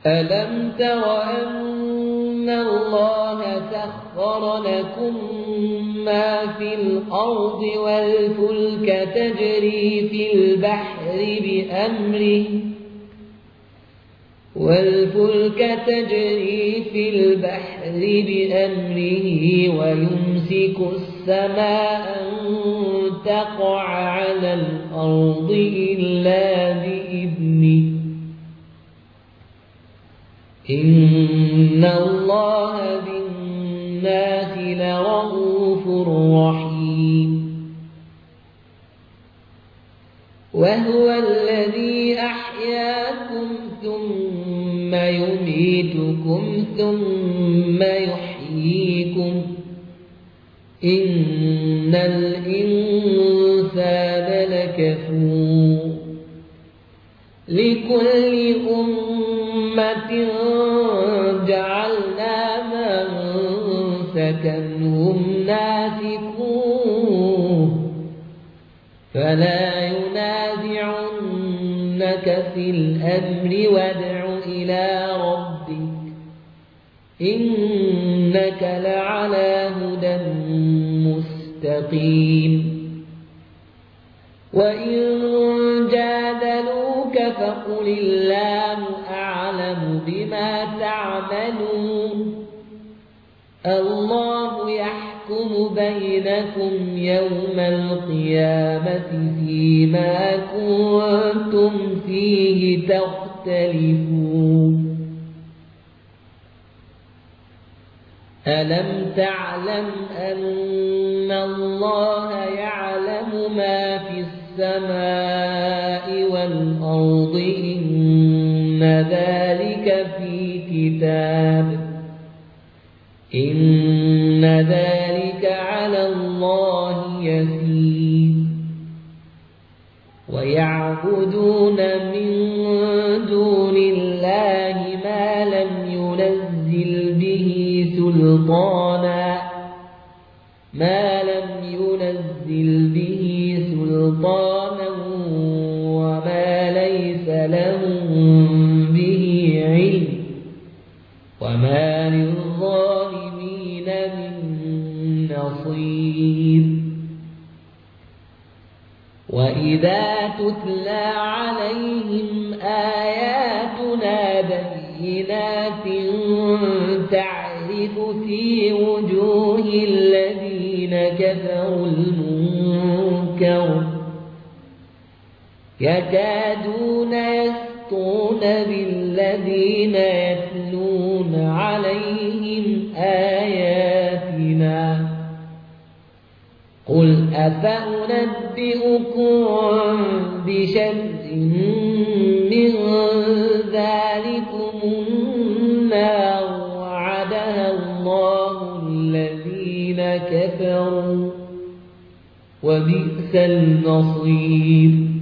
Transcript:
ألم تر أن الله سخر لكم ما في الأرض والفلك تجري في البحر بأمره ويمسك السماء أن تقع على الأرض إلا بإذنه إن الله بالناس لرءوف رحيم وهو الذي أحياكم ثم يميتكم ثم يحييكم إن الإنسان لكفور لكل أمة جعلنا منسكا هم ناسكوه فلا ينازعنك في الأمر وادع إلى ربك إنك لعلى هدى مستقيم وإن جادلوك فقل الله أعلم بما تعملون الله يحكم بينكم يوم القيامة فيما كنتم فيه تختلفون ألم تعلم أن الله يعلم ما في السماء والأرض إن ذلك على الله يسير ويعبدون من دون الله ما لم ينزل به سلطانا وما ليس لهم به علم وما للظالمين من نصير وإذا تتلى عليهم آياتنا بينات تعرف في وجوه الذين كفروا المنكر يكادون يسطون بالذين يتلون عليهم آياتنا قل أفأنبئكم بشر من ذلكم النار وعدها الله الذين كفروا وبئس المصير